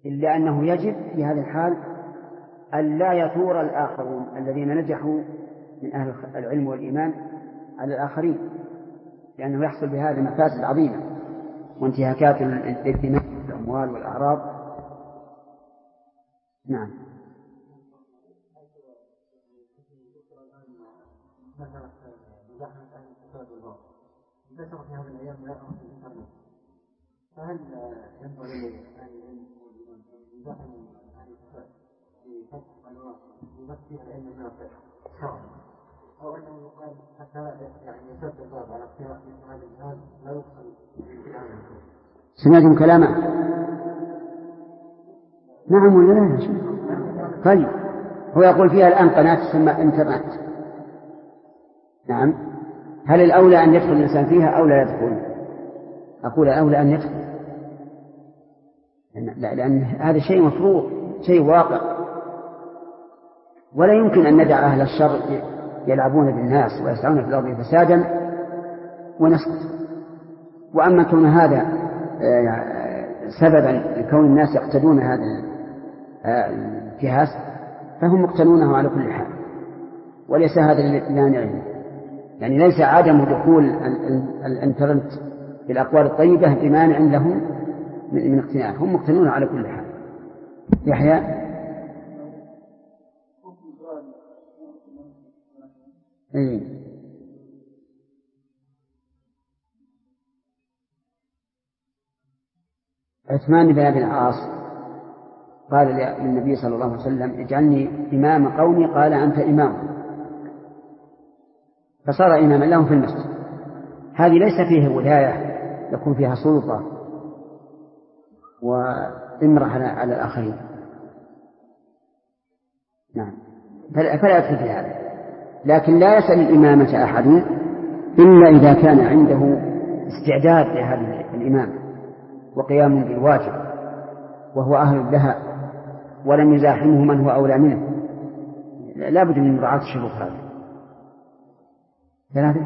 إلا أنه يجب في هذه الحال أن لا يثور الآخرون الذين نجحوا من أهل العلم والإيمان على الآخرين، لأنه يحصل بهذا مفاسد عظيمة وانتهاكات للدماء والأموال والأعراض. نعم. انتشر في هذه الأيام في الإنترنت، فهل ينبغي أن يزاحم أهل الفساد في فتح قنوات يبث فيها العلم النافع شرعا، أو أنه يقال حتى يعني يسد الباب على اختراع مثل هذا الجهاز لا يدخل في هذا؟ سمعتم كلامه؟ نعم ولا لا؟ طيب هو يقول فيها الآن قناة تسمى إنترنت. نعم. هل الأولى أن يدخل الإنسان فيها أو لا يدخل؟ أقول الأولى أن يدخل، لأن هذا شيء مفروض، شيء واقع، ولا يمكن أن ندع أهل الشر يلعبون بالناس ويسعون في الأرض فسادا ونسكت. وأما كون هذا سببا لكون الناس يقتدون هذا الجهاز فهم مقتنونه على كل حال، وليس هذا اللي يعني ليس عدم دخول الانترنت بالأقوال الطيبة بمانع لهم من اقتناعه، هم مقتنون على كل حال. يحيى. عثمان بن أبي العاص قال للنبي صلى الله عليه وسلم اجعلني إمام قومي، قال أنت إمام، فصار إماما لهم في المسجد. هذه ليس فيه ولاية يكون فيها سلطة وإمرة على الآخرين. نعم. فلا يدخل في هذا، لكن لا يسأل الإمامة أحد إلا إذا كان عنده استعداد لهذا الإمام وقيام بالواجب وهو أهل لها ولم يزاحمه من هو أولى منه، لا بد من مراعاة الشروط هذه. ثلاثة.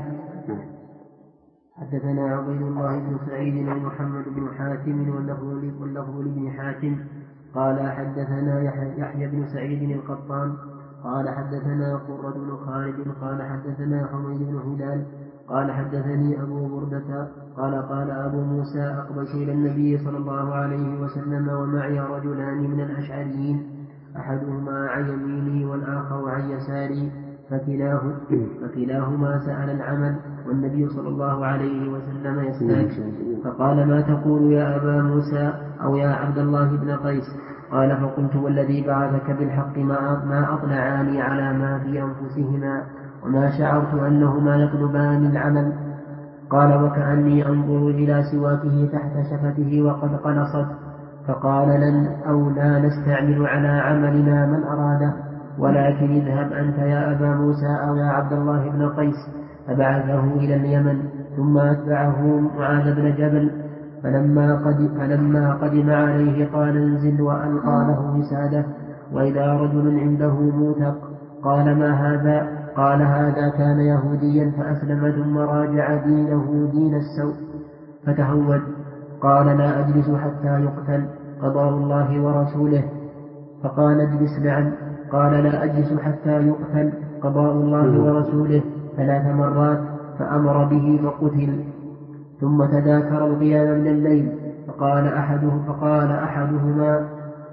حدثنا عبيد الله بن سعيد ومحمد بن حاتم واللفظ لابن حاتم قال حدثنا يحيى بن سعيد القطان قال حدثنا قرة بن خالد قال حدثنا حميد بن هلال قال حدثني أبو بردة قال أبو موسى أقبلت إلى النبي صلى الله عليه وسلم ومعي رجلان من الأشعريين أحدهما عن يميني والآخر عن يساري فكلاهما سأل العمل والنبي صلى الله عليه وسلم يسأل، فقال ما تقول يا أبا موسى أو يا عبد الله بن قيس؟ قال فقلت والذي بعثك بالحق ما أطلعاني على ما في أنفسهما وما شعرت أنهما يطلبان العمل. قال وكأني أنظر إلى سواكه تحت شفته وقد قلصت. فقال لن أو لا نستعمل على عملنا من أراده، ولكن اذهب أنت يا أبا موسى أو يا عبد الله بن قيس. فبعثه إلى اليمن ثم أتبعه معاذ بن جبل، فلما قدم عليه قال انزل وألقى له وساده، وإذا رجل عنده موثق. قال ما هذا؟ قال هذا كان يهوديا فأسلم ثم راجع دينه دين السوء فتهود. قال لا أجلس حتى يقتل قضاء الله ورسوله. فقال اجلس معا. قال لا أجلس حتى يقتل قضاء الله ورسوله 3 مرات، فأمر به فقتل. ثم تذاكر القيام من الليل، فقال أحدهما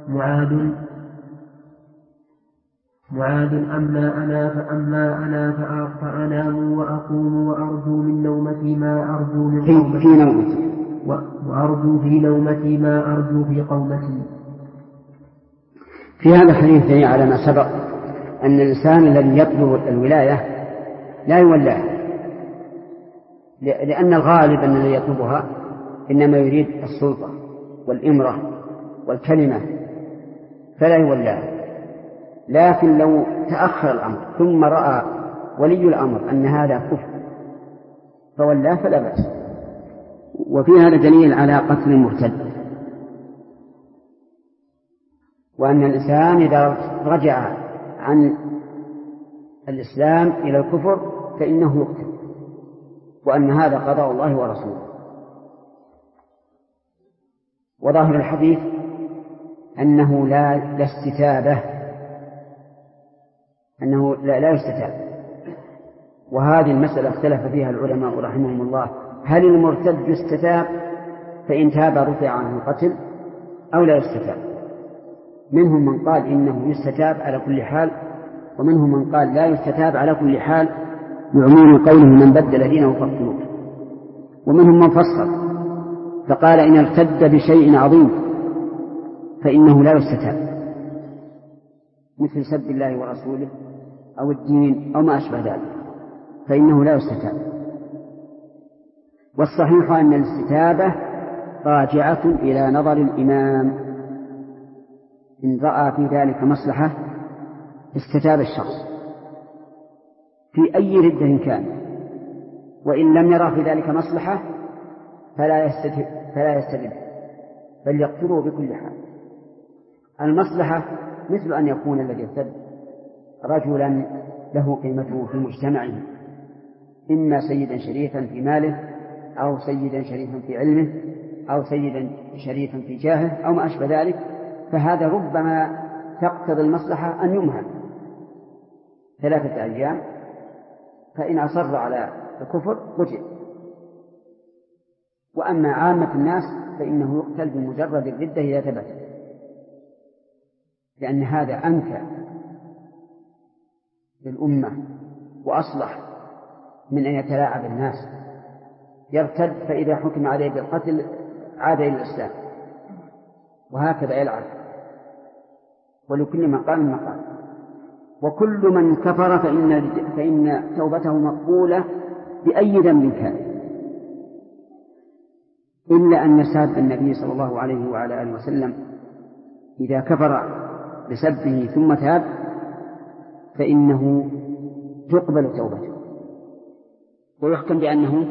معاذ أما أنا فأنام وأقوم وأرجو من نومتي ما أرجو من قومتي وأرجو في نومتي ما أرجو في قومتي. في هذا الحديث دليل على ما سبق أن الإنسان الذي يطلب الولاية لا يولاه، لأن الغالب أن الذي يطلبها إنما يريد السلطة والإمرة والكلمة فلا يولاه. لكن لو تأخر الأمر ثم رأى ولي الأمر أن هذا كفر فولاه فلا بأس. وفي هذا دليل على قتل المرتد، وأن الإنسان إذا رجع عن الإسلام إلى الكفر فإنه يقتل، وأن هذا قضاء الله ورسوله. وظاهر الحديث أنه لا استتابة، أنه لا يستتاب. وهذه المسألة اختلف فيها العلماء رحمهم الله، هل المرتد يستتاب فإن تاب رفع عنه القتل أو لا يستتاب؟ منهم من قال إنه يستتاب على كل حال، ومنهم من قال لا يستتاب على كل حال بعموم قوله من بدل دينه فاقتلوه. ومنهم من فصل فقال إن ارتد بشيء عظيم فإنه لا يستتاب، مثل سب الله ورسوله أو الدين أو ما أشبه ذلك، فإنه لا يستتاب. والصحيح أن الاستتابة راجعة إلى نظر الإمام، إن رأى في ذلك مصلحة استتاب الشخص في أي ردة كان، وإن لم يرى في ذلك مصلحة فلا يستتب بل يقتله بكل حال. المصلحة مثل أن يكون الذي ارتد رجلا له قيمته في مجتمعه، إما سيدا شريفا في ماله أو سيدا شريفا في علمه أو سيدا شريفا في جاهه أو ما أشبه ذلك، فهذا ربما تقتضي المصلحة أن يمهل 3 أيام، فإن أصر على الكفر قتل. وأما عامة الناس فإنه يقتل بمجرد الردة إذا ثبت، لأن هذا أنفع للأمة وأصلح من أن يتلاعب الناس. يرتد فإذا حكم عليه بالقتل عاد إلى الإسلام، وهكذا يلعب، ولكل مقام مقام. وكل من كفر فإن توبته مقبولة بأي ذنب كان، إلا أن ساب النبي صلى الله عليه وعلى آله وسلم إذا كفر بسبه ثم تاب فإنه تقبل توبته ويحكم بأنه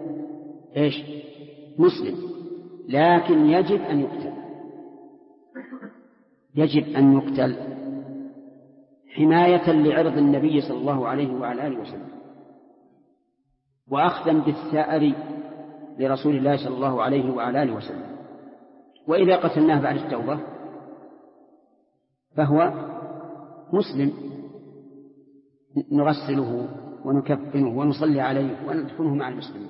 مسلم، لكن يجب أن يقتل، يجب أن يقتل حماية لعرض النبي صلى الله عليه وعلى آله وسلم، وأخذا بالثأر لرسول الله صلى الله عليه وعلى آله وسلم. وإذا قتلناه بعد التوبة فهو مسلم، نغسله ونكفنه ونصلي عليه وندفنه مع المسلمين.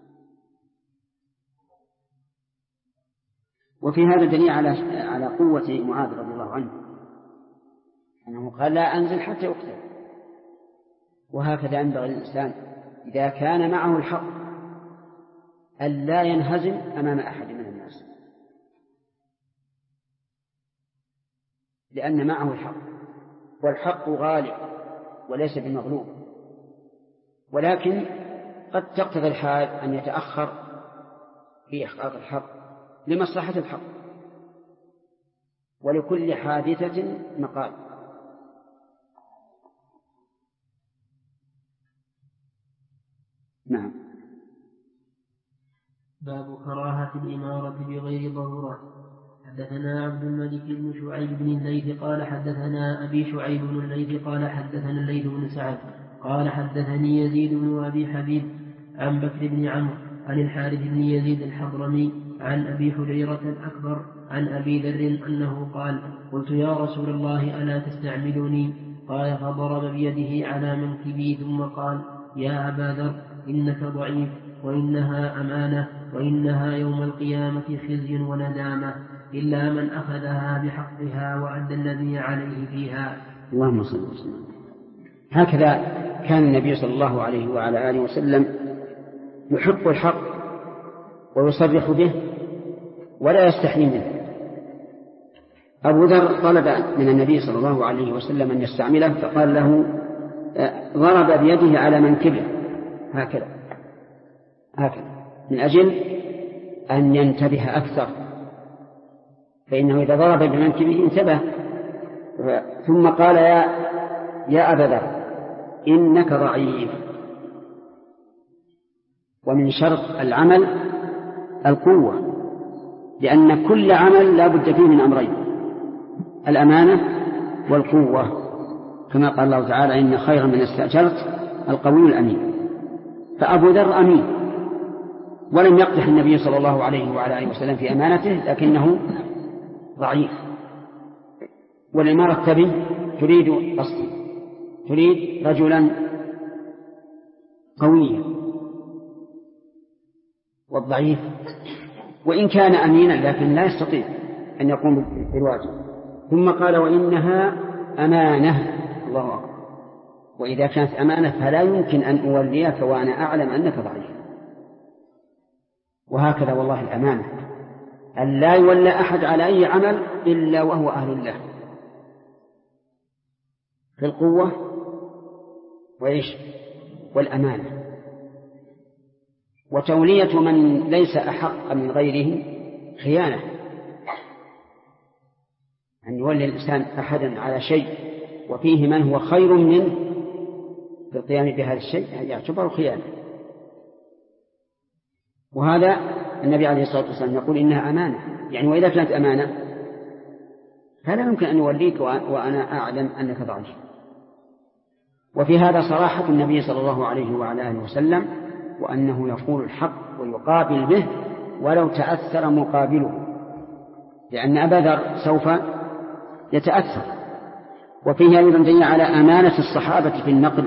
وفي هذا دليل على قوة معاذ رضي الله عنه، أنه قال لا أنزل حتى يقتل. وهكذا ينبغي الإنسان إذا كان معه الحق أن لا ينهزم أمام أحد من الناس، لأن معه الحق، والحق غالب وليس بمغلوب، ولكن قد تقتضي الحال أن يتأخر في إحقاق الحق لمصلحة الحق، ولكل حادثة مقال. نعم. باب كراهة الإمارة بغير ضرورة. حدثنا عبد الملك بن شعيب بن الليث قال حدثنا أبي شعيب بن الليث قال حدثنا الليث بن سعد قال حدثني يزيد بن أبي حبيب عن بكر بن عمرو عن الحارث بن يزيد الحضرمي عن أبي حريرة الأكبر عن أبي ذر أنه قال قلت يا رسول الله ألا تستعملني؟ قال فضرب بيده على منكبي ثم قال يا أبا ذر إنك ضعيف، وإنها أمانة، وإنها يوم القيامة خزي وندامة، إلا من أخذها بحقها وأدى الذي عليه فيها. اللهم صل وسلم. هكذا كان النبي صلى الله عليه وعلى آله وسلم يحق الحق ويصرح به ولا يستحيي منه. أبو ذر طلب من النبي صلى الله عليه وسلم أن يستعمله، فقال له ضرب بيده على منكبه هكذا من أجل أن ينتبه أكثر، فإنه إذا ضرب بمنكبه انتبه. ثم قال يا أبا ذر إنك ضعيف. ومن شرط العمل القوة، لأن كل عمل لا بد فيه من أمرين: الأمانة والقوة، كما قال الله تعالى إن خير من استأجرت القوي الأمين. فأبو ذر أمين، ولم يقدح النبي صلى الله عليه وعلى آله وسلم في أمانته، لكنه ضعيف والإمارة تريد قصدا، تريد رجلا قويا، والضعيف وإن كان أمينا لكن لا يستطيع أن يقوم بالواجب. ثم قال وإنها أمانة. الله أكبر. وإذا كانت أمانة فلا يمكن أن أوليك وأنا أعلم أنك ضعيف. وهكذا والله الأمانة أن لا يولى أحد على أي عمل إلا وهو أهل له في القوة والأمانة. وتولية من ليس أحق من غيره خيانة. أن يولي الإنسان أحدا على شيء وفيه من هو خير منه في القيام بهذا الشيء يعتبر خيانة. وهذا النبي عليه الصلاة والسلام يقول إنها أمانة، يعني وإذا كانت أمانة فلا يمكن أن يوليك وأنا أعلم أنك ضعيف. وفي هذا صراحة النبي صلى الله عليه وعلى آله وسلم، وأنه يقول الحق ويقابل به ولو تأثر مقابله، لأن أبا ذر سوف يتأثر. وفيه أيضا دليل على أمانة الصحابة في النقل،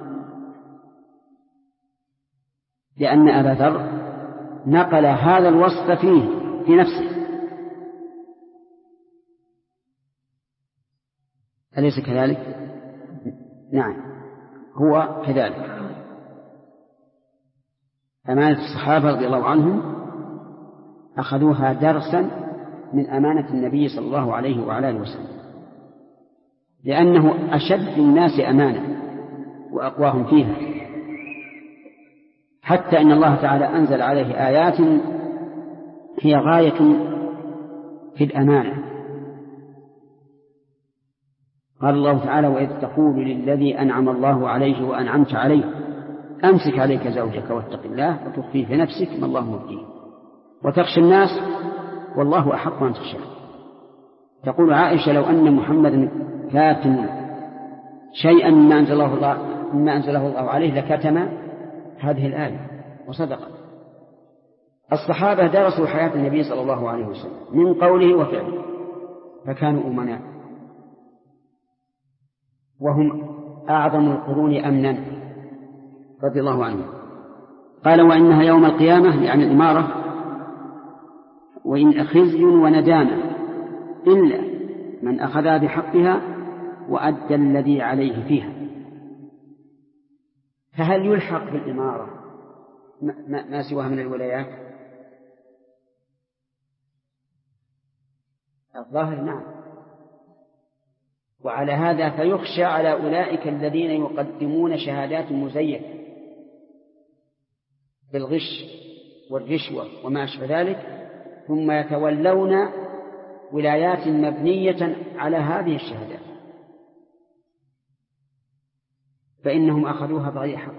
لأن أبا ذر نقل هذا الوصف فيه في نفسه، أليس كذلك؟ نعم هو كذلك. أمانة الصحابة رضي الله عنهم أخذوها درسا من أمانة النبي صلى الله عليه وعلى آله وسلم، لأنه أشد الناس أمانة وأقواهم فيها، حتى إن الله تعالى أنزل عليه آيات هي غاية في الأمانة. قال الله تعالى وإذ تقول للذي أنعم الله عليه وأنعمت عليه أمسك عليك زوجك واتق الله وتخفي في نفسك ما الله مبديه وتخشى الناس والله أحق أن تخشاه. تقول عائشة لو أن محمدا كاتم شيئا مما أنزله الله عليه لكتم هذه الآية، وصدق. الصحابة درسوا حياة النبي صلى الله عليه وسلم من قوله وفعله فكانوا أمناء، وهم أعظم القرون أمنا رضي الله عنه. قال وإنها يوم القيامة يعني الإمارة وإن خزي وندامة إلا من أخذها بحقها وأدى الذي عليه فيها. فهل يلحق بالإمارة ما سواها من الولايات؟ الظاهر نعم. وعلى هذا فيخشى على أولئك الذين يقدمون شهادات مزيفة بالغش والرشوة وما أشبه ذلك، ثم يتولون ولايات مبنية على هذه الشهادات، فإنهم أخذوها بغير حق،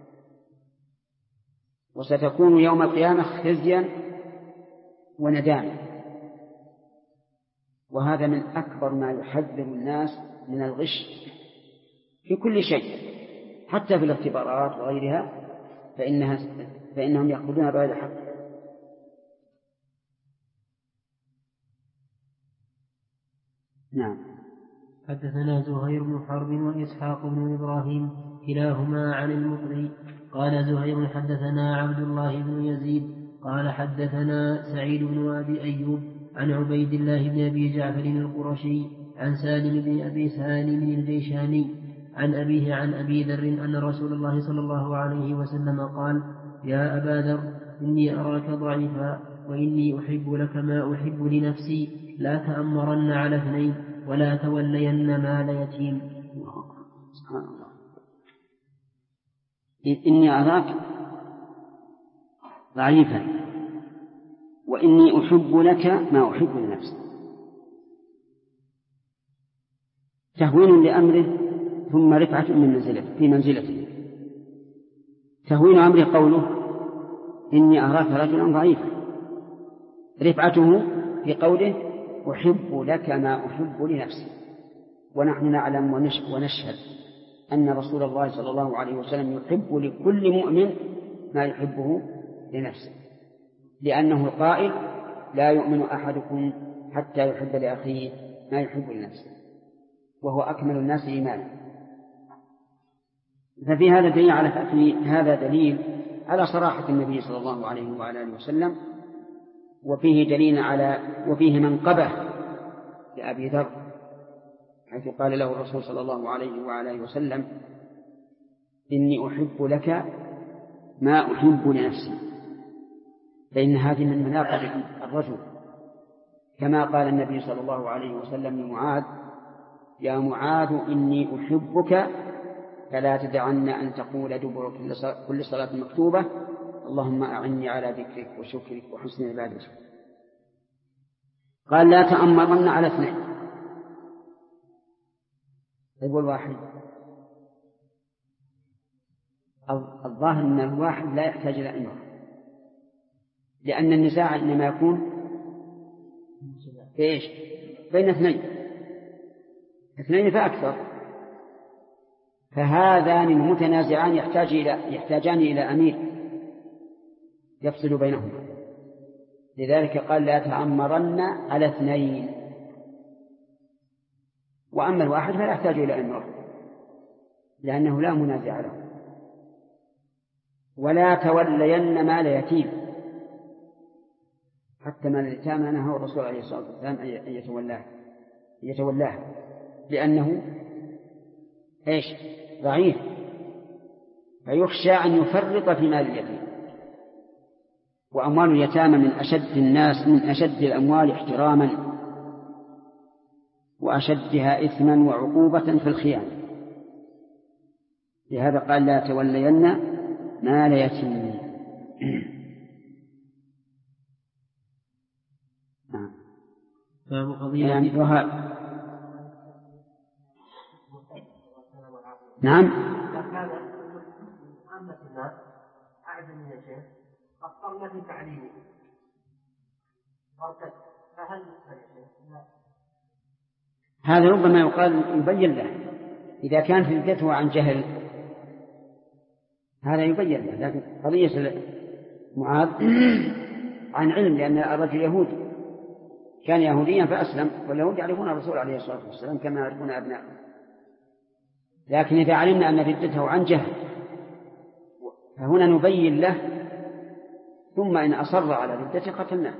وستكون يوم القيامة خزيا وندامة. وهذا من أكبر ما يحذر الناس من الغش في كل شيء، حتى في الاختبارات وغيرها فإنهم يأخذونها بغير حق. نعم. حدثنا زهير بن حرب وإسحاق بن إبراهيم كلاهما عن المقري قال زهير حدثنا عبد الله بن يزيد قال حدثنا سعيد بن أبي أيوب عن عبيد الله بن أبي جعفر القرشي عن سالم بن أبي سالم الجيشاني عن أبيه عن أبي ذر أن رسول الله صلى الله عليه وسلم قال يا أبا ذر إني أراك ضعيفا وإني أحب لك ما أحب لنفسي لا تأمرن على اثنين ولا تولين مال يتيم. سبحان الله. إني أراك ضعيفا وإني أحب لك ما أحب لنفسي. تهوين لأمره ثم رفعة في منزلته. تهوين أمره قوله إني أراك رجلا ضعيفا، رفعته في قوله أحب لك ما أحب لنفسي. ونحن نعلم ونشهد أن رسول الله صلى الله عليه وسلم يحب لكل مؤمن ما يحبه لنفسه، لأنه القائل لا يؤمن أحدكم حتى يحب لأخيه ما يحب لنفسه. وهو أكمل الناس إيمانا. ففي هذا دليل على صراحة النبي صلى الله عليه وعلى آله وسلم، وفيه منقبة لأبي ذر، حيث قال له الرسول صلى الله عليه وعلى آله وسلم: إني أحب لك ما أحب لنفسي، فإن هذه من مناقب الرجل، كما قال النبي صلى الله عليه وسلم لمعاذ: يا معاذ إني أحبك فلا تدعن أن تقول دبر كل صلاة مكتوبة اللهم أعني على ذكرك وشكرك وحسن عبادتك. قال: لا تأمرن على 2. يقول واحد، الظاهر أن الواحد لا يحتاج إلى أمر، لأن النزاع إنما يكون بين 2 فأكثر، فهذان المتنازعان يحتاجان إلى أمير يفصل بينهما، لذلك قال: لا تأمرن على 2. وأما الواحد فلا يحتاج إلى أمر، لأنه لا منازع له. ولا تولين مال يتيم، حتى مال اليتامى نهى الرسول عليه الصلاة والسلام أن يتولاه، لأنه ضعيف، فيخشى أن يفرط في مال اليتيم. وأموال اليتامى من أشد الأموال احتراما وأشدها إثما وعقوبة في الخيانة، لهذا قال: لا تولين مال يتيم. باب قضية نعم. كان عامة الناس أعجم من الشيخ أفضل في تعليمه فهل هذا ربما يقال يبين له إذا كان في ردته عن جهل، هذا يبين له. لكن قضية معاذ عن علم، لأن الرجل يهودي كان يهوديا فأسلم، واليهود يعرفون الرسول عليه الصلاة والسلام كما يعرفون أبنائهم. لكن إذا علمنا أن ردته عن جهل فهنا نبين له، ثم إن أصر على ردته قتلناه.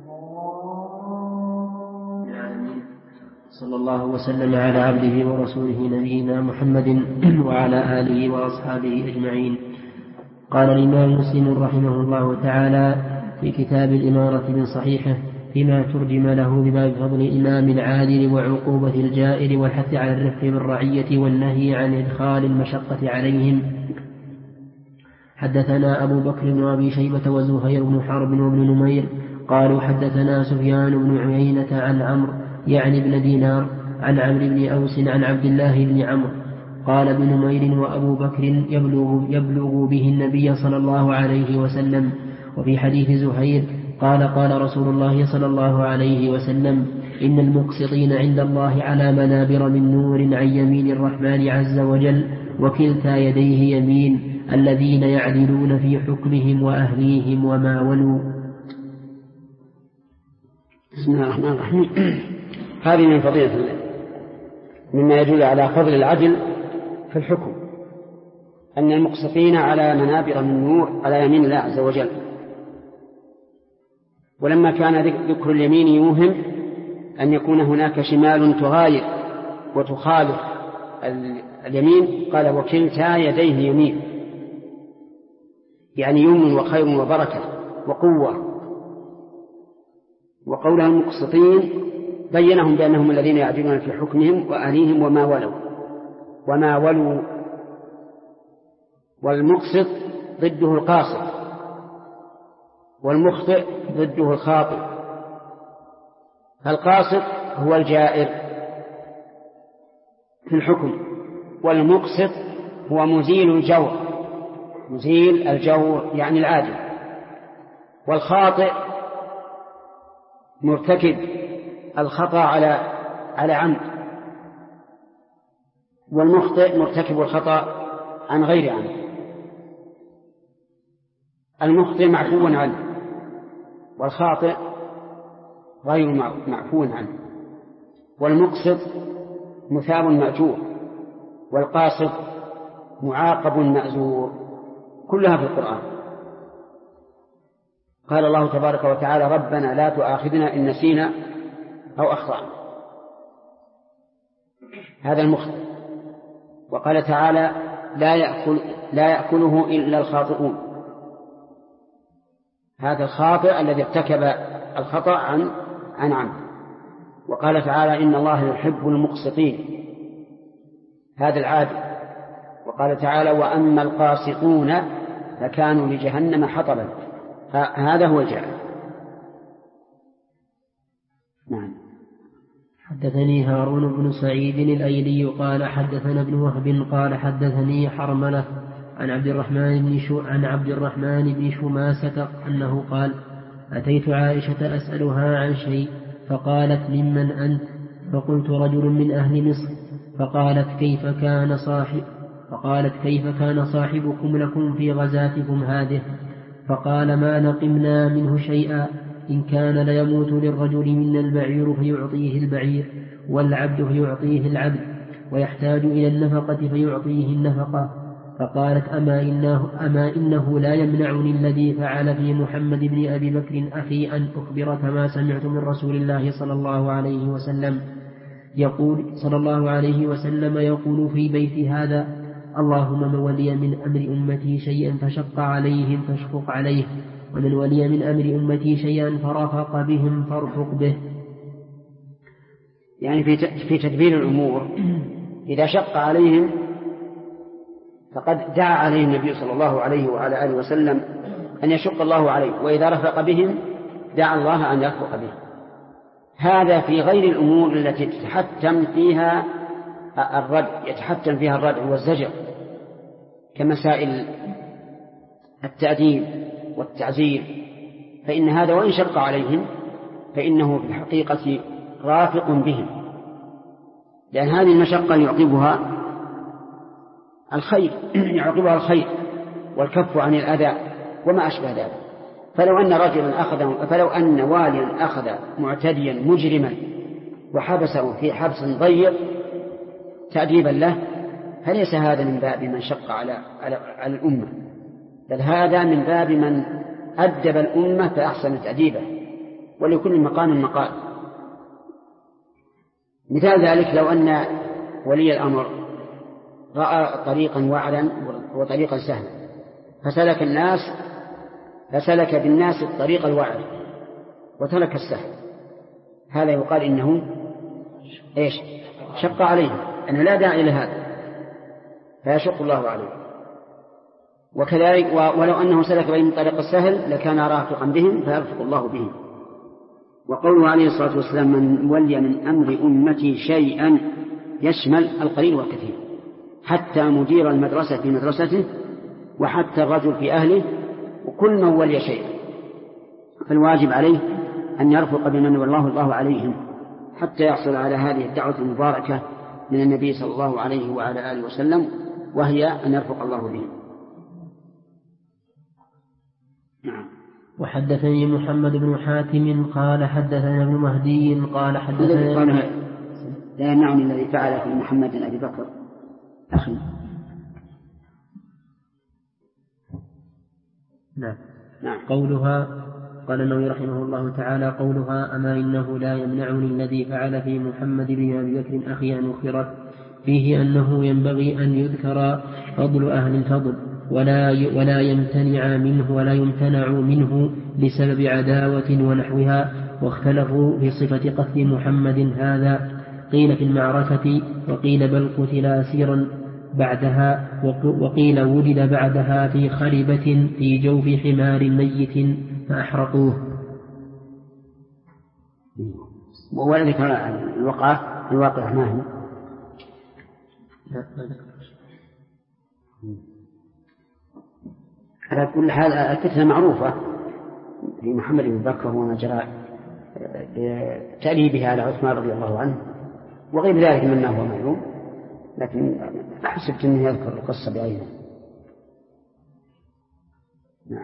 صلى الله وسلم على عبده ورسوله نبينا محمد وعلى آله وأصحابه أجمعين. قال الإمام مسلم رحمه الله تعالى في كتاب الإمارة من صحيحه فيما ترجم له بباب فضل الإمام العادل وعقوبة الجائر والحث على الرفق بالرعية والنهي عن إدخال المشقة عليهم. حدثنا أبو بكر وأبي شيبة وزهير بن حرب وابن نمير قالوا حدثنا سفيان بن عيينة عن عمرو يعني بن دينار عن عمرو بن أوس عن عبد الله بن عمرو قال ابن نمير وأبو بكر يبلغ به النبي صلى الله عليه وسلم. وفي حديث زهير قال رسول الله صلى الله عليه وسلم إن المقسطين عند الله على منابر من نور عن يمين الرحمن عز وجل وكلتا يديه يمين الذين يعدلون في حكمهم وأهليهم وما ولوا. بسم الله الرحمن الرحيم. هذه من فضيلة الله مما يدل على فضل العدل في الحكم، أن المقسطين على منابر من نور على يمين الله عز وجل. ولما كان ذكر اليمين يوهم أن يكون هناك شمال تغاير وتخالف اليمين، قال وكلتا يديه يمين، يعني يمن وخير وبركة وقوة. وقولها المقسطين بينهم بأنهم الذين يعدلون في حكمهم وأهليهم وما ولوا. والمقسط ضده القاصد، والمخطئ ضده الخاطئ. القاصد هو الجائر في الحكم، والمقسط هو مزيل الجور يعني العادل. والخاطئ مرتكب الخطأ على عمد، والمخطئ مرتكب الخطأ عن غير عمد. المخطئ معفو عنه، والخاطئ غير معفو عنه. والمقسط مثاب مأجور، والقاسط معاقب مأزور، كلها في القرآن. قال الله تبارك وتعالى: ربنا لا تؤاخذنا إن نسينا أو أخطأنا، هذا المخطئ. وقال تعالى: لا يأكله إلا الخاطئون، هذا الخاطئ الذي ارتكب الخطأ عن عمد. وقال تعالى: إن الله يحب المقسطين، هذا العادل. وقال تعالى: وأما القاسطون فكانوا لجهنم حطبا، هذا هو الجاهل. نعم. حدثني هارون بن سعيد الأيلي قال حدثنا ابن وهب قال حدثني حرملة عن عبد الرحمن بن شماسة أنه قال: أتيت عائشة أسألها عن شيء فقالت: ممن أنت؟ فقلت: رجل من أهل مصر. فقالت: كيف كان صاحبكم لكم في غزاتكم هذه؟ فقال: ما نقمنا منه شيئا، إن كان ليموت للرجل منا البعير فيعطيه البعير، والعبد فيعطيه العبد، ويحتاج إلى النفقة فيعطيه النفقة. فقالت: أما إنه لا يمنعني الذي فعل في محمد بن أبي بكر أخي أن أخبرك ما سمعت من رسول الله صلى الله عليه وسلم يقول في بيت هذا: اللهم من ولي من أمر أمتي شيئا فشق عليهم فاشفق عليه، ومن ولي من أمر أمتي شيئا فرفق بهم فارفق به. يعني في تدبير الأمور إذا شق عليهم فقد دعا عليه النبي صلى الله عليه وعلى آله وسلم أن يشق الله عليه، وإذا رفق بهم دعا الله أن يرفق بهم. هذا في غير الأمور التي يتحتم فيها الردع والزجر، كمسائل التأديب والتعزير، فإن هذا وإن شق عليهم فإنه في الحقيقة رافق بهم، لأن هذه المشقة يعقبها الخير والكف عن الأذى وما أشبه ذلك. فلو أن واليا أخذ معتديا مجرما وحبسه في حبس ضيق تأديبا له، فليس هذا من باب من شق على الأمة، بل هذا من باب من أدب الأمة فأحسن تأديبه، ولكل مقام مقال. مثال ذلك لو أن ولي الأمر رأى طريقا وعرا وطريقا سهلا فسلك بالناس الطريق الوعر وترك السهل، هذا يقال إنه شق عليه، أنه لا داعي لهذا فيشق الله عليه. وكذلك ولو أنه سلك بين طريق السهل لكان رافقا بهم فيرفق الله بهم. وقوله عليه الصلاة والسلام: من ولي من أمر أمتي شيئا يشمل القليل والكثير، حتى مدير المدرسة في مدرسته، وحتى الرجل في أهله، وكل من ولي شيئا، فالواجب عليه أن يرفق بمن والله الله عليهم حتى يحصل على هذه الدعوة المباركة من النبي صلى الله عليه وعلى آله وسلم، وهي أن يرفق الله بهم. نعم. وحدثني محمد بن حاتم قال حدثنا ابن مهدي قال حدثنا لا يمنعني الذي فعل في محمد بن أبي بكر أخي. نعم. قولها قال النووي رحمه الله تعالى: قولها أما إنه لا يمنعني الذي فعل في محمد بن أبي بكر أخي أن أخبرت، فيه أنه ينبغي أن يذكر فضل أهل الفضل ولا يمتنع منه بسبب عداوة ونحوها. واختلفوا في صفة قتل محمد هذا، قيل في المعركة، وقيل بل قتل أسيرا بعدها، وقيل ولد بعدها في خلبة في جوف حمار ميت فأحرقوه. وذكر الواقع ما هو على كل حال. الفتنة معروفة في محمد بن بكر وما جرى بتأليبها على عثمان رضي الله عنه وغير ذلك مما هو معلوم، لكن حسبت أنه يذكر القصة بعينها. نعم.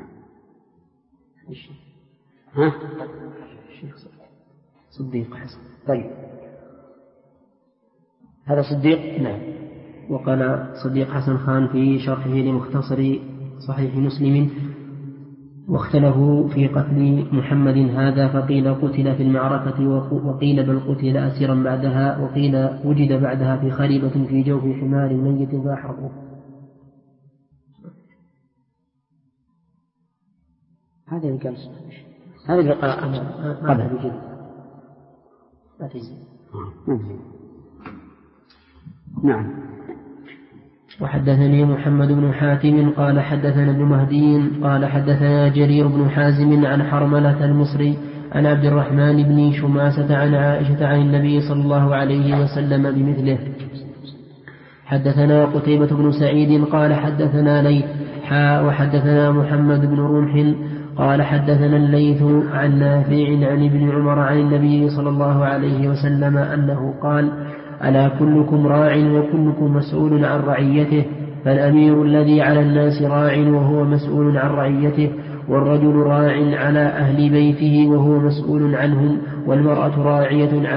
صديق حسن. طيب، هذا صديق. نعم. وقال صديق حسن خان في شرحه لمختصر صحيح مسلم: واختلفوا في قتل محمد هذا، فقيل قتل في المعركة، وقيل بل قتل أسيرا بعدها، وقيل وجد بعدها في خريبة في جوف حمار ميت فأحرقوه. هذا اللي قال هذا اللي قال بجد لا تجزي. نعم. وحدثني محمد بن حاتم قال حدثنا ابن مهدي قال حدثنا جرير بن حازم عن حرملة المصري عن عبد الرحمن بن شماسة عن عائشة عن النبي صلى الله عليه وسلم بمثله. حدثنا قتيبة بن سعيد قال حدثنا ليث وحدثنا محمد بن رمح قال حدثنا الليث عن نافع عن ابن عمر عن النبي صلى الله عليه وسلم أنه قال: ألا كلكم راع وكلكم مسؤول عن رعيته، فالأمير الذي على الناس راع وهو مسؤول عن رعيته، والرجل راع على أهل بيته وهو مسؤول عنهم، والمرأة راعية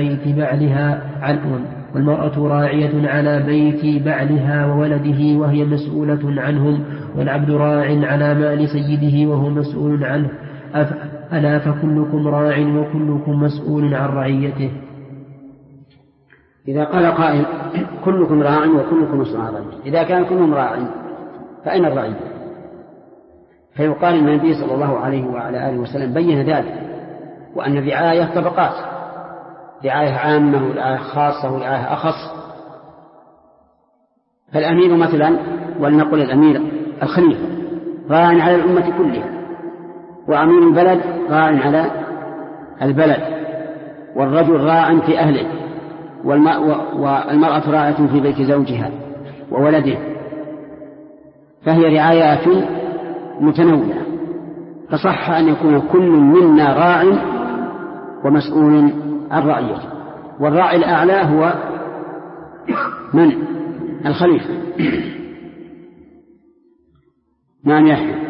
على بيت بعلها وولده وهي مسؤولة عنهم، والعبد راع على مال سيده وهو مسؤول عنه، ألا فكلكم راع وكلكم مسؤول عن رعيته. إذا قال قائل كلكم راع وكلكم مسؤول عن رعيته، إذا كان كلهم راع فأين الرعية؟ فيقال إن النبي صلى الله عليه وعلى آله وسلم بين ذلك، وأن الرعاية طبقات: رعاية عامة ورعاية خاصة ورعاية أخص. فالأمير مثلا، ولنقل الأمير الخليفة، راع على الأمة كلها، وأمير البلد راع على البلد، والرجل راع في أهله، والمرأة راعة في بيت زوجها وولده، فهي رعايات متنوعة، فصح أن يكون كل منا راع ومسؤول عن رعيته. والراعي الأعلى هو من؟ الخليفة. نعم يحيى. إذا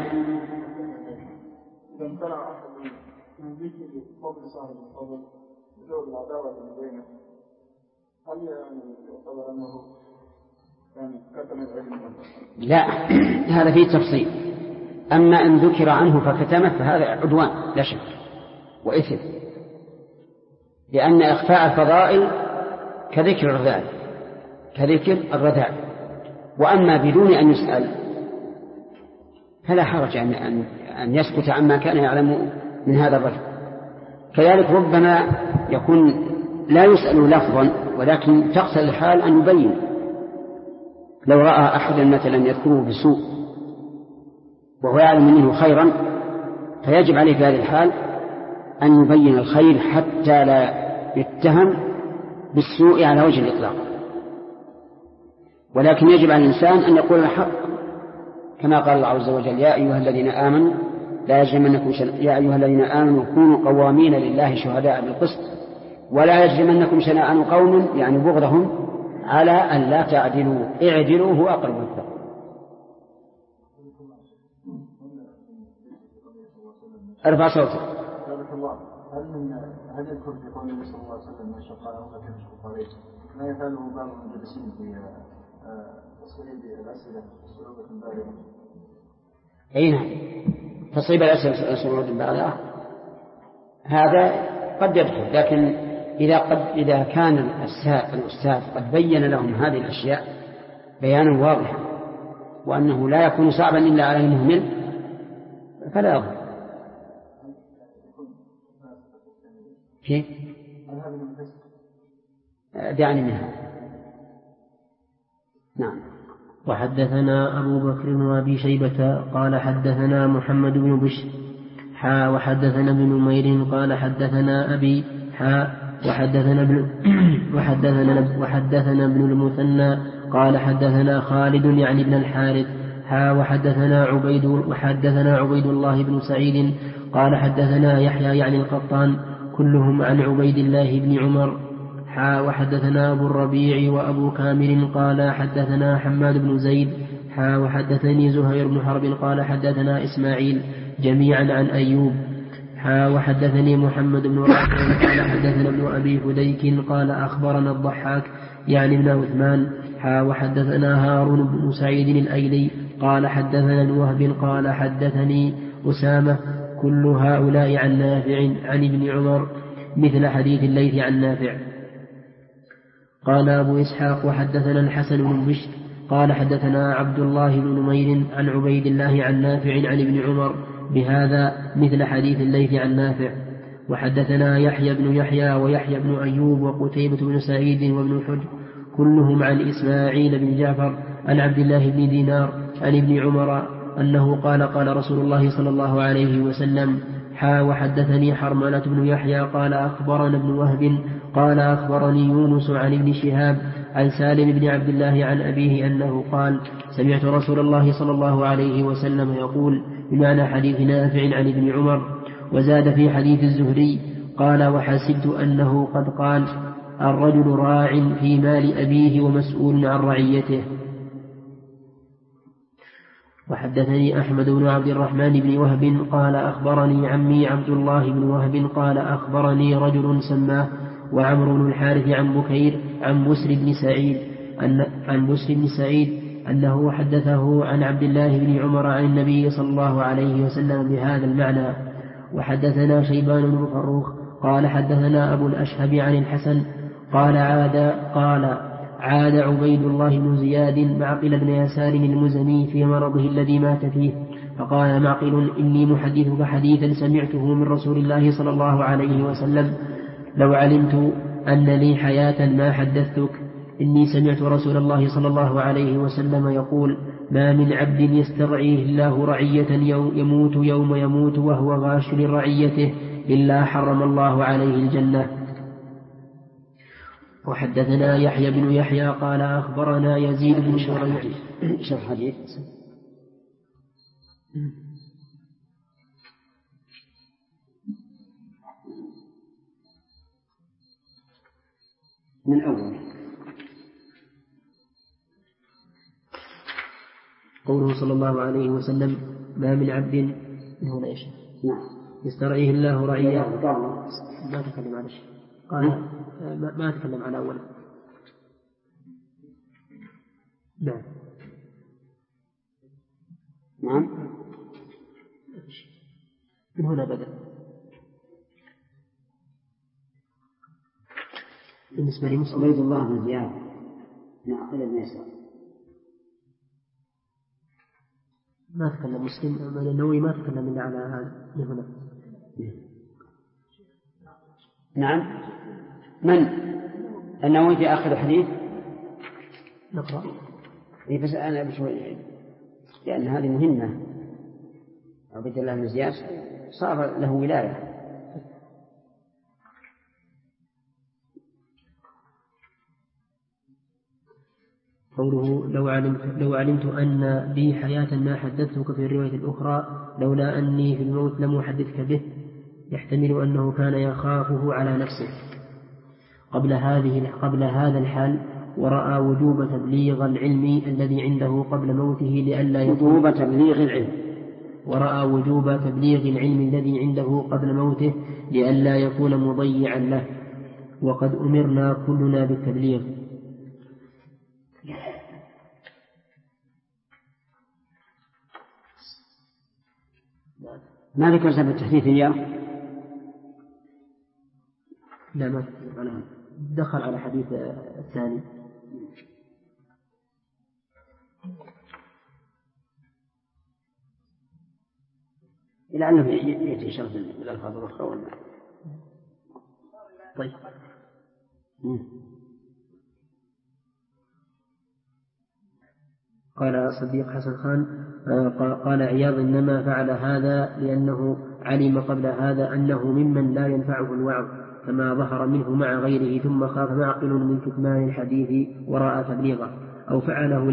امتنع أحد من ذكر فضل صاحب الفضل بسبب العداوة بينه، هل يعتبر أنه كتم العلم؟ لا، هذا فيه تفصيل. أما إن ذكر عنه فكتمه فهذا عدوان لا شك وإثم، لأن إخفاء الفضائل كذكر الرذائل. وأما بدون أن يسأل فلا حرج أن يسكت عما كان يعلم من هذا الرجل. كذلك ربما يكون لا يسأل لفظا، ولكن تقصد الحال أن يبين. لو رأى أحدا مثلا يذكره بسوء وهو يعلم منه خيرا، فيجب عليه في هذه الحال أن يبين الخير حتى لا يتهم بالسوء على وجه الإطلاق. ولكن يجب على الإنسان أن يقول الحق، كما قال الله عز وجل: يا أيها الذين آمنوا كونوا قوامين لله شهداء بالقسط ولا يجرمنكم شنآن قوم، يعني بغضهم، على أن لا تعدلوا، اعدلوا هو أقرب للتقوى. ارفع صوتك. هل يذكر في قول النبي صلى الله عليه وسلم ما شق على أمة يشق عليه ما يفعله بعض المدرسين في تصويب الأسئلة صعوبة بالغة؟ أي نعم، تصويب الأسئلة صعوبة بالغة هذا قد يدخل، لكن إذا كان الأستاذ قد بين لهم هذه الأشياء بيانا واضحا، وأنه لا يكون صعبا إلا على المهمل، فلا يضر. كيف؟ دعني منها. نعم. وحدثنا أبو بكر وأبي شيبة قال حدثنا محمد بن بشر وحدثنا ابن نمير قال حدثنا أبي وحدثنا ابن المثنى قال حدثنا خالد يعني ابن الحارث وحدثنا عبيد الله بن سعيد قال حدثنا يحيى يعني القطان كلهم عن عبيد الله بن عمر وحدثنا أبو الربيع وأبو كامل قال حدثنا حماد بن زيد وحدثني زهير بن حرب قال حدثنا إسماعيل جميعا عن أيوب وحدثني محمد بن رافع قال حدثنا ابن أبي فديك قال أخبرنا الضحاك يعني ابن عثمان وحدثنا هارون بن سعيد الأيلي قال حدثنا ابن وهب قال حدثني أسامة كل هؤلاء عن نافع عن ابن عمر مثل حديث الليث عن نافع. قال أبو إسحاق وحدثنا الحسن بن بشر قال حدثنا عبد الله بن نمير عن عبيد الله عن نافع عن ابن عمر بهذا مثل حديث الليث عن نافع. وحدثنا يحيى بن يحيى ويحيى بن أيوب وقتيبة بن سعيد وابن حجر كلهم عن إسماعيل بن جعفر عن عبد الله بن دينار عن ابن عمر أنه قال قال رسول الله صلى الله عليه وسلم وحدثني حرملة بن يحيى قال أخبرنا ابن وهب قال أخبرني يونس عن ابن شهاب عن سالم بن عبد الله عن أبيه أنه قال سمعت رسول الله صلى الله عليه وسلم يقول بمعنى حديث نافع عن ابن عمر. وزاد في حديث الزهري قال وحسبت أنه قد قال الرجل راع في مال أبيه ومسؤول عن رعيته. وحدثني أحمد بن عبد الرحمن بن وهب قال أخبرني عمي عبد الله بن وهب قال أخبرني رجل سماه وعمر بن الحارث عن بكير عن بسر بن سعيد أنه حدثه عن عبد الله بن عمر عن النبي صلى الله عليه وسلم بهذا المعنى. وحدثنا شيبان بن فروخ قال حدثنا أبو الأشهب عن الحسن قال عاد عبيد الله بن زياد معقل بن يسار المزني في مرضه الذي مات فيه فقال معقل إني محدثك حديثا سمعته من رسول الله صلى الله عليه وسلم لو علمت أن لي حياة ما حدثتك. إني سمعت رسول الله صلى الله عليه وسلم يقول ما من عبد يسترعيه الله رعية يموت يوم يموت وهو غاش لرعيته إلا حرم الله عليه الجنة. وحدثنا يحيى بن يحيى قال أخبرنا يزيد بن شريح شرح حديث من أول قوله صلى الله عليه وسلم ما من عبد من هنا إيش يسترعيه الله رعية ما تكلم عن شيء قال ما تكلم عن أوله نعم من هنا بدأ بالنسبة لي مسلم عبيد الله بن زياد معقل بن يسار ما تكلم مسلم من النووي ما تكلم إلا على هذا من هنا. نعم من النووي في آخر الحديث نقرأ بس أنا بشوي لأن هذه مهمة. عبيد الله بن زياد صار له ولاية. قوله لو علمت أن لي حياة ما حدثتك في الرواية الأخرى لولا أني في الموت لم أحدثك به يحتمل أنه كان يخافه على نفسه قبل هذا الحال ورأى وجوب تبليغ العلم الذي عنده قبل موته لئلا يكون مضيعا له وقد أمرنا كلنا بالتبليغ. ما ذكر سبب التحديث إياه؟ لا ما دخل على حديث الثاني. إلى أنه يأتي شرط بالألفاظ الأخرى. طيب قال صديق حسن خان قال عياض إنما فعل هذا لأنه علم قبل هذا أنه ممن لا ينفعه الوعظ كما ظهر منه مع غيره ثم خاف معقل من كتمان الحديث وراء تبليغه أو فعله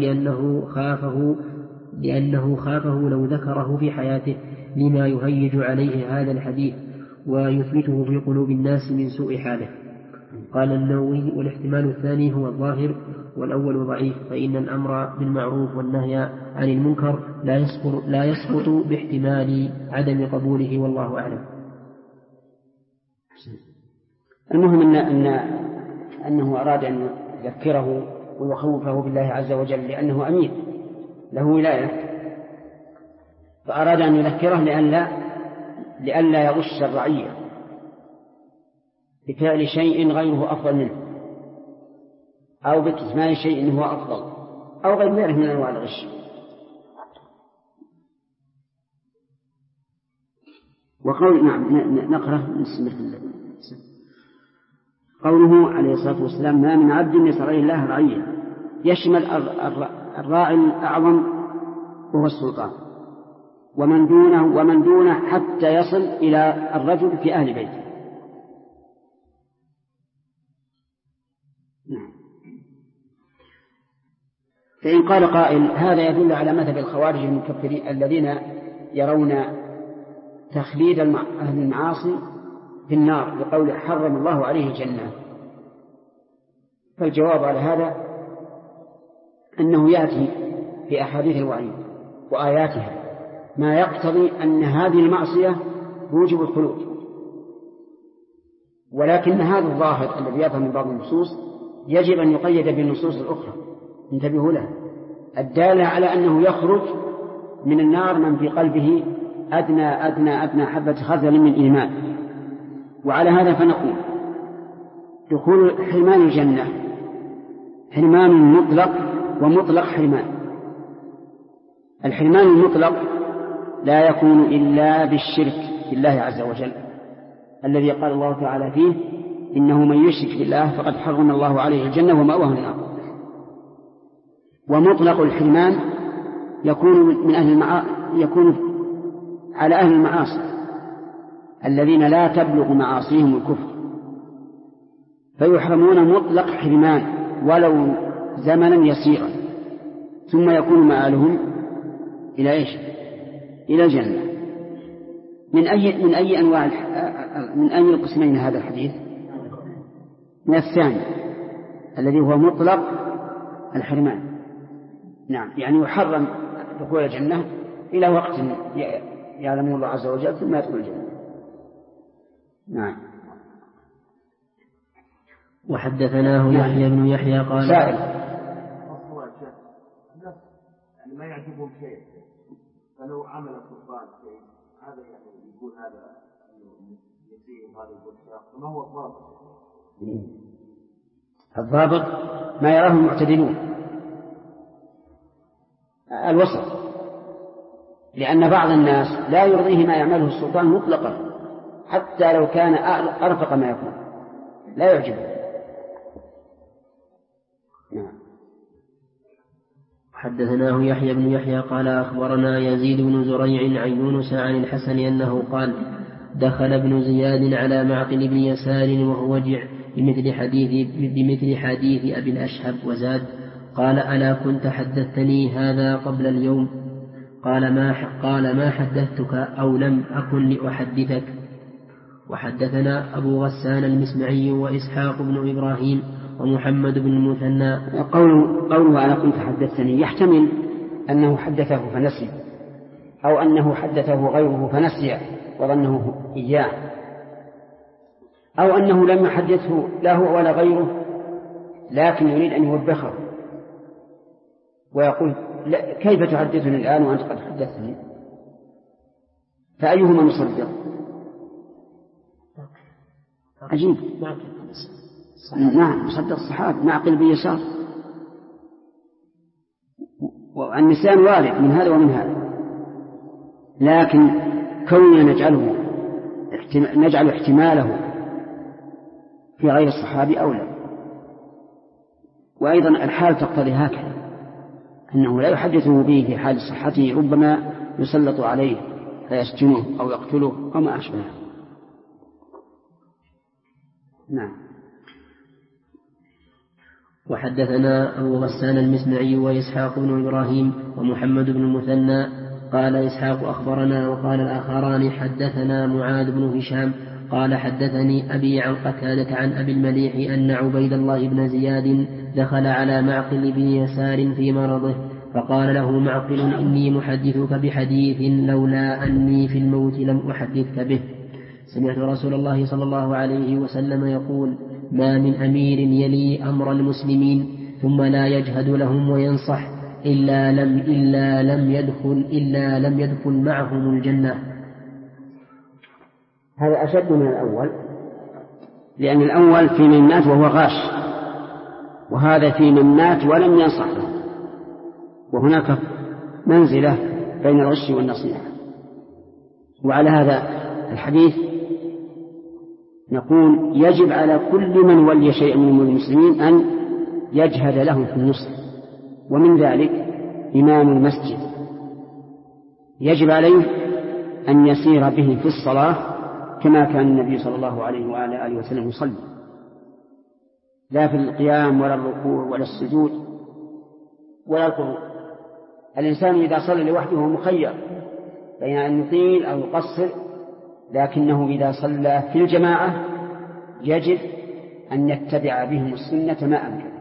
لأنه خافه لو ذكره في حياته لما يهيج عليه هذا الحديث ويثبته في قلوب الناس من سوء حاله. قال النووي والاحتمال الثاني هو الظاهر والأول ضعيف فإن الأمر بالمعروف والنهي عن المنكر لا يسقط باحتمال عدم قبوله والله أعلم. المهم أنه أراد أن يذكره ويخوفه بالله عز وجل لأنه أمير له ولاية، فأراد أن يذكره لئلا يغش الرعية بفعل شيء غيره أفضل منه أو بكتمان شيء هو أفضل أو غير ذلك من أنواع الغش. وقول نقرأ قوله عليه الصلاة والسلام: ما من عبد يسر الله رعية، يشمل الراعي الأعظم وهو السلطان ومن دونه حتى يصل إلى الرجل في أهل بيته. فإن قال قائل: هذا يدل على مذهب الخوارج المكفرين الذين يرون تخليد أهل المعاصي في النار بقول حرم الله عليه الجنة، فالجواب على هذا أنه يأتي في أحاديث الوعيد وآياتها ما يقتضي أن هذه المعصية موجب الخلود، ولكن هذا الظاهر الذي يظهر من بعض النصوص يجب أن يقيد بالنصوص الأخرى، انتبهوا له، الدالة على أنه يخرج من النار من في قلبه أدنى حبة خردل من إيمان. وعلى هذا فنقول: دخول حرمان الجنة حرمان مطلق ومطلق حرمان. الحرمان المطلق لا يكون إلا بالشرك بالله عز وجل الذي قال الله تعالى فيه: إنه من يشرك بالله فقد حرم الله عليه الجنة ومأواه النار. ومطلق الحرمان يكون على أهل المعاصي الذين لا تبلغ معاصيهم الكفر، فيحرمون مطلق حرمان ولو زمنا يسيرا، ثم يكون مآلهم إلى إيش؟ إلى الجنة. من أي القسمين هذا الحديث؟ من الثاني الذي هو مطلق الحرمان. نعم، يعني يحرم دخول الجنة إلى وقت يعلمه الله عز وجل ثم يدخل الجنة. نعم. وحدثناه يحيى بن يحيى قال: سائل يعني ما يعجبهم شيء، فلو عمل السلطان شيء هذا يعني يقول هذا يسير هذا يقول شيء، فما هو الضابط؟ الضابط ما يراه المعتدلون، الوسط، لأن بعض الناس لا يرضيه ما يعمله السلطان مطلقا حتى لو كان أرفق ما يكون لا يعجبه. نعم. حدثناه يحيى بن يحيى قال: أخبرنا يزيد بن زريع عن يونس عن الحسن أنه قال: دخل ابن زياد على معقل بن يسار وهو وجع بمثل حديث أبي الأشهب وزاد: قال: ألا كنت حدثتني هذا قبل اليوم؟ قال: ما حدثتك أو لم أكن لأحدثك. وحدثنا أبو غسان المسمعي وإسحاق بن إبراهيم ومحمد بن المثنى. قوله أنا كنت حدثتني يحتمل أنه حدثه فنسي، أو أنه حدثه غيره فنسي وظنه إياه، أو أنه لم يحدثه لا هو ولا غيره لكن يريد أن يوبخه ويقول: كيف تحدثني الآن وأنت قد حدثتني؟ فأيهما مصدق؟ عجيب. نعم، مصدق الصحابة معقل بن يسار، والنسيان وارد من هذا ومن هذا، لكن كوننا نجعل احتماله في غير الصحابي أولى. وأيضا الحال تقتضي هكذا، أنه لا يحدثه به في حال صحته، ربما يسلط عليه فيسجنه أو يقتله أو ما أشبه. نعم. وحدثنا أبو غسان المسمعي وإسحاق بن إبراهيم ومحمد بن المثنى قال إسحاق أخبرنا، وقال الآخران حدثنا معاذ بن هشام قال حدثني أبي عن قتادة عن أبي المليح أن عبيد الله بن زياد دخل على معقل بن يسار في مرضه، فقال له معقل: إني محدثك بحديث لولا أني في الموت لم أحدثك به. سمعت رسول الله صلى الله عليه وسلم يقول: ما من أمير يلي أمر المسلمين ثم لا يجهد لهم وينصح إلا لم يدخل معهم الجنة. هذا أشد من الأول، لأن الأول في من مات وهو غاش، وهذا في من مات ولم ينصح له، وهناك منزلة بين الغش والنصيحة. وعلى هذا الحديث نقول يجب على كل من ولي شيئا من المسلمين أن يجهد لهم في النصح، ومن ذلك إمام المسجد يجب عليه أن يسير به في الصلاة كما كان النبي صلى الله عليه وعلى آله وسلم يصلي، لا في القيام ولا الركوع ولا السجود ولا القعود. الإنسان إذا صلى لوحده هو مخير بين أن يطيل أو يقصر، لكنه إذا صلى في الجماعة يجب أن يتبع بهم السنة ما أمكن.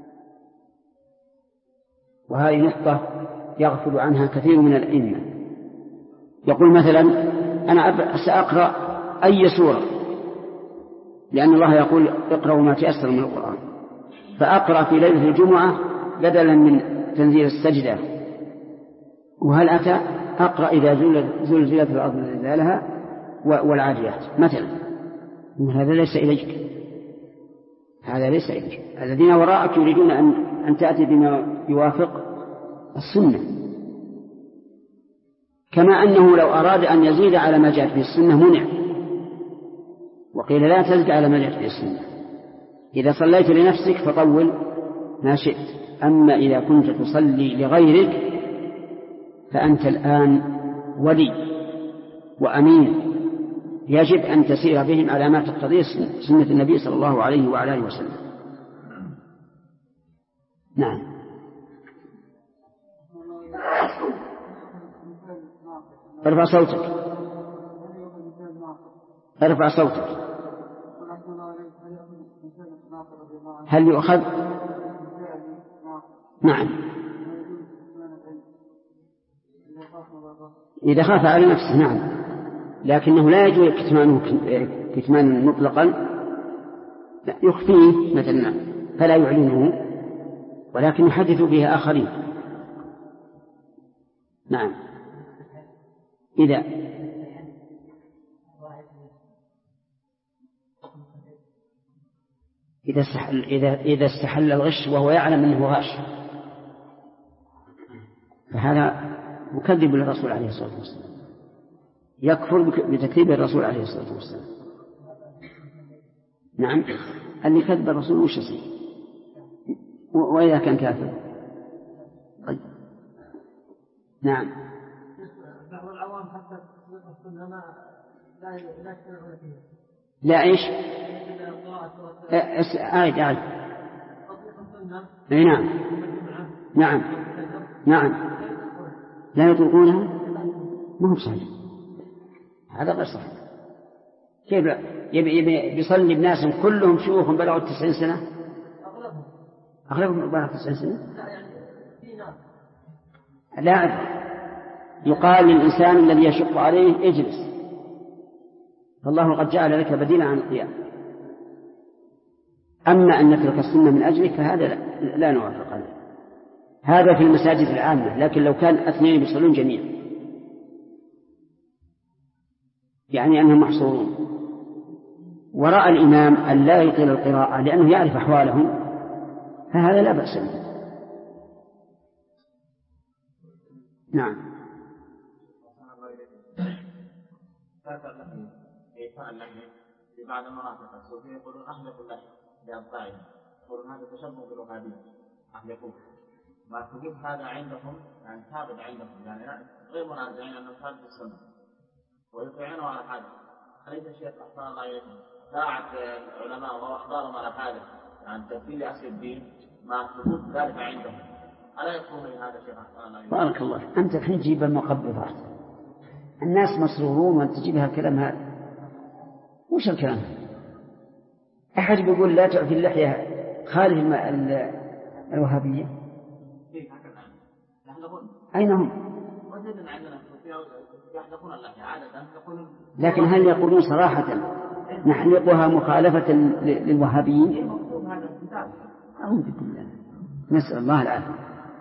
وهذه نقطة يغفل عنها كثير من الأئمة. يقول مثلا أنا سأقرأ أي سورة، لأن الله يقول اقرأوا ما تيسر من القرآن، فأقرأ في ليلة الجمعة بدلا من تنزيل السجدة، وهل أتى أقرأ إذا زلزلت الأرض زلزالها والعاديات مثلا. هذا ليس إليك، هذا ليس إليك. الذين وراءك يريدون أن تأتي بما يوافق السنة، كما أنه لو أراد أن يزيد على ما جاءت به السنة منع، وقيل لا تزد على ما جاءت به السنة. إذا صليت لنفسك فطول ما شئت، أما إذا كنت تصلي لغيرك فأنت الآن ولي وأمين، يجب أن تسير بهم على ما تقتضيه سنة النبي صلى الله عليه وعلى آله وسلم. نعم. ارفع صوتك، ارفع صوتك. هل يؤخذ؟ نعم، إذا خاف على نفسه نعم، لكنه لا يجوز كتمانه مطلقا، لا يخفيه مثلا فلا يعلنه، ولكن يحدث بها آخرين. نعم. إذا استحل الغش وهو يعلم أنه غاش، فهذا مكذب للرسول عليه الصلاة والسلام، يكفر بتكذيب الرسول عليه الصلاة والسلام. نعم، اللي كذب الرسول وش يصير؟ وإذا كان كافر؟ طيب. نعم. بعض العوام حتى السنة لا يشترعون فيها. لا إيش؟ أعد. نعم نعم نعم، لا يطلقونها، ما هو صحيح، هذا غير صحيح. كيف يصلي بناس كلهم شيوخ بلغوا 90 سنة؟ أغلبهم بلغوا 90 سنة. لا، يقال للإنسان الذي يشق عليه اجلس، فالله قد جعل لك بديلا عن القيام. أما أن نترك السنة من أجلك فهذا لا نوافق عليه. هذا في المساجد العامة، لكن لو كان اثنين يصلون جميعا يعني أنهم محصورون وراء الإمام أن لا يطيل القراءة لأنه يعرف أحوالهم، فهذا لا بأس به. نعم. في بعض المناطق الصوفية يقولون أحلقوا اللحية بأبطائهم، يقولون هذا تشبه بالوهابية، أحلقوه. ما تجيب هذا عندهم يعني ثابت عندهم، يعني غير منازعين أنه ثابت بالسنة ويطيعونه على هذا. أليس الشيخ أحسن الله إليكم ساعة العلماء وأخبارهم على هذا يعني تبديل أصل الدين مع ثبوت ذلك عندهم، ألا يكون هذا الشيخ أحسن الله إليكم؟ بارك الله. أنت الحين تجيب المقبضات، الناس مسرورون وأنت تجيبها الكلام هذا، وش الكلام؟ أحد بيقول لا تعفي اللحية خارج الوهابية؟ أين هم؟ يحلقون اللحية عادة. لكن هل يقولون صراحة نحلقها مخالفة للوهابيين. مكتوب هذا الكتاب. أعوذ بالله، نسأل الله العافية.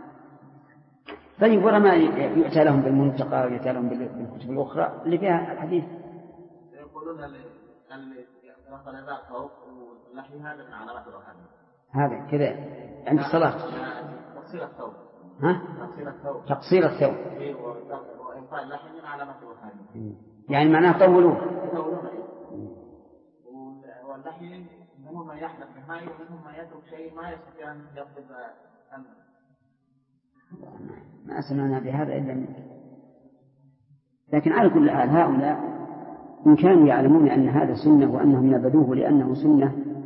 طيب ورما يؤتى لهم بالمنتقى ويؤتى لهم بالكتب الأخرى اللي فيها الحديث. يقولون اللي يغسل رأسه واللحي هذا من علامات الوهابية. هذا كذا عند الصلاة. تقصير الثوب. ها؟ تقصير الثوب. تقصير الثوب. وإنقاء اللحي من علامات الوهابية. يعني معناه طولوه. واللحي منهم من يحلق نهائي ومنهم من يترك شيء ما يستطيع أن يقبض أمره. ما سمعنا بهذا إلا منك. لكن على كل حال هؤلاء إن كانوا يعلمون أن هذا سنة وأنهم نبذوه لأنه سنة